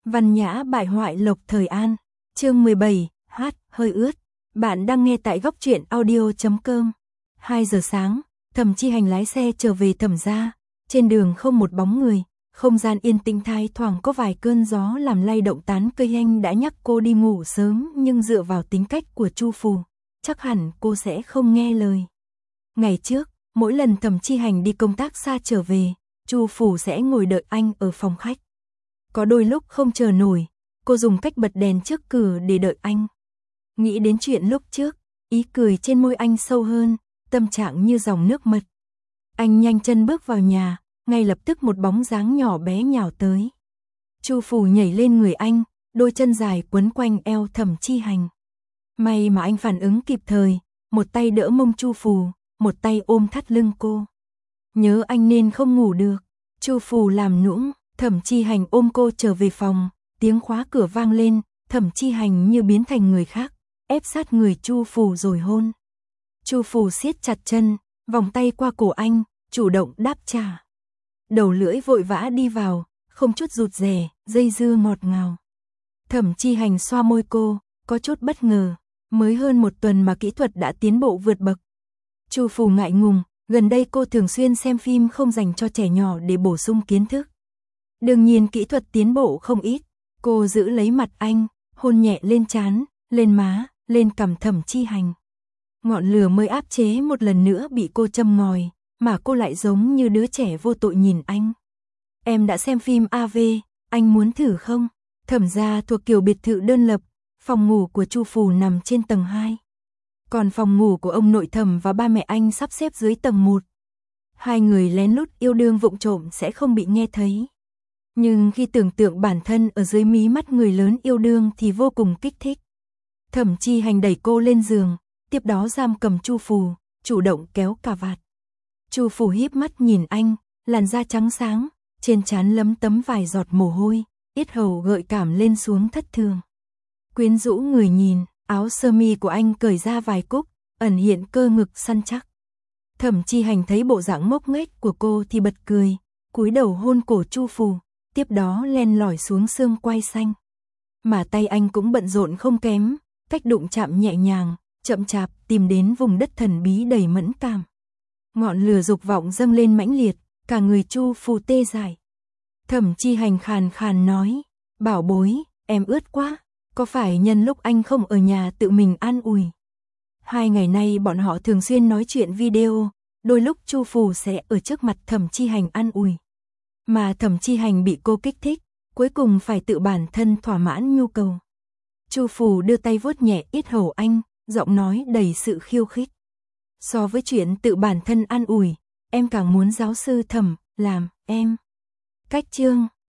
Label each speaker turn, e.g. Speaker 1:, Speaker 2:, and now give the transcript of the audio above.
Speaker 1: Văn nhã bại hoại Lộc Thời An. Chương 17, hơi ướt. Bạn đang nghe tại góc truyện audio.com. 2 giờ sáng, Thẩm Chi Hành lái xe trở về Thẩm gia. Trên đường không một bóng người, không gian yên tĩnh thai thoảng có vài cơn gió làm lay động tán cây. Anh đã nhắc cô đi ngủ sớm, nhưng dựa vào tính cách của Chu Phù, chắc hẳn cô sẽ không nghe lời. Ngày trước, mỗi lần Thẩm Chi Hành đi công tác xa trở về, Chu Phù sẽ ngồi đợi anh ở phòng khách. Có đôi lúc không chờ nổi, cô dùng cách bật đèn trước cửa để đợi anh. Nghĩ đến chuyện lúc trước, ý cười trên môi anh sâu hơn, tâm trạng như dòng nước mật. Anh nhanh chân bước vào nhà, ngay lập tức một bóng dáng nhỏ bé nhào tới. Chu Phù nhảy lên người anh, đôi chân dài quấn quanh eo Thẩm Chi Hành. May mà anh phản ứng kịp thời, một tay đỡ mông Chu Phù, một tay ôm thắt lưng cô. Nhớ anh nên không ngủ được. Chu Phù làm nũng, Thẩm Chi Hành ôm cô trở về phòng, tiếng khóa cửa vang lên, Thẩm Chi Hành như biến thành người khác, ép sát người Chu Phù rồi hôn. Chu Phù siết chặt chân, vòng tay qua cổ anh, chủ động đáp trả. Đầu lưỡi vội vã đi vào, không chút rụt rè, dây dưa ngọt ngào. Thẩm Chi Hành xoa môi cô, có chút bất ngờ, mới hơn một tuần mà kỹ thuật đã tiến bộ vượt bậc. Chu Phù ngại ngùng, gần đây cô thường xuyên xem phim không dành cho trẻ nhỏ để bổ sung kiến thức. Đương nhiên kỹ thuật tiến bộ không ít, cô giữ lấy mặt anh, hôn nhẹ lên trán, lên má, lên cằm Thẩm Chi Hành. Ngọn lửa mới áp chế một lần nữa bị cô châm ngòi, mà cô lại giống như đứa trẻ vô tội nhìn anh. Em đã xem phim AV, anh muốn thử không? Thẩm gia thuộc kiểu biệt thự đơn lập, phòng ngủ của Chu Phù nằm trên tầng 2. Còn phòng ngủ của ông nội Thẩm và ba mẹ anh sắp xếp dưới tầng 1. Hai người lén lút yêu đương vụng trộm sẽ không bị nghe thấy. Nhưng khi tưởng tượng bản thân ở dưới mí mắt người lớn yêu đương thì vô cùng kích thích. Thẩm Chi Hành đẩy cô lên giường, tiếp đó giam cầm Chu Phù, chủ động kéo cà vạt. Chu Phù híp mắt nhìn anh, làn da trắng sáng, trên trán lấm tấm vài giọt mồ hôi, yết hầu gợi cảm lên xuống thất thường. Quyến rũ người nhìn, áo sơ mi của anh cởi ra vài cúc, ẩn hiện cơ ngực săn chắc. Thẩm Chi Hành thấy bộ dạng ngốc nghếch của cô thì bật cười, cúi đầu hôn cổ Chu Phù, tiếp đó len lỏi xuống xương quai xanh. Mà tay anh cũng bận rộn không kém, cách đụng chạm nhẹ nhàng, chậm chạp tìm đến vùng đất thần bí đầy mẫn cảm. Ngọn lửa dục vọng dâng lên mãnh liệt, cả người Chu Phù tê dại. Thẩm Chi Hành khàn khàn nói, bảo bối, em ướt quá, có phải nhân lúc anh không ở nhà tự mình an ủi. 2 ngày nay bọn họ thường xuyên nói chuyện video, đôi lúc Chu Phù sẽ ở trước mặt Thẩm Chi Hành an ủi. Mà Thẩm Chi Hành bị cô kích thích, cuối cùng phải tự bản thân thỏa mãn nhu cầu. Chu Phù đưa tay vuốt nhẹ yết hầu anh, giọng nói đầy sự khiêu khích. So với chuyện tự bản thân an ủi, em càng muốn giáo sư Thẩm làm em. Cách chương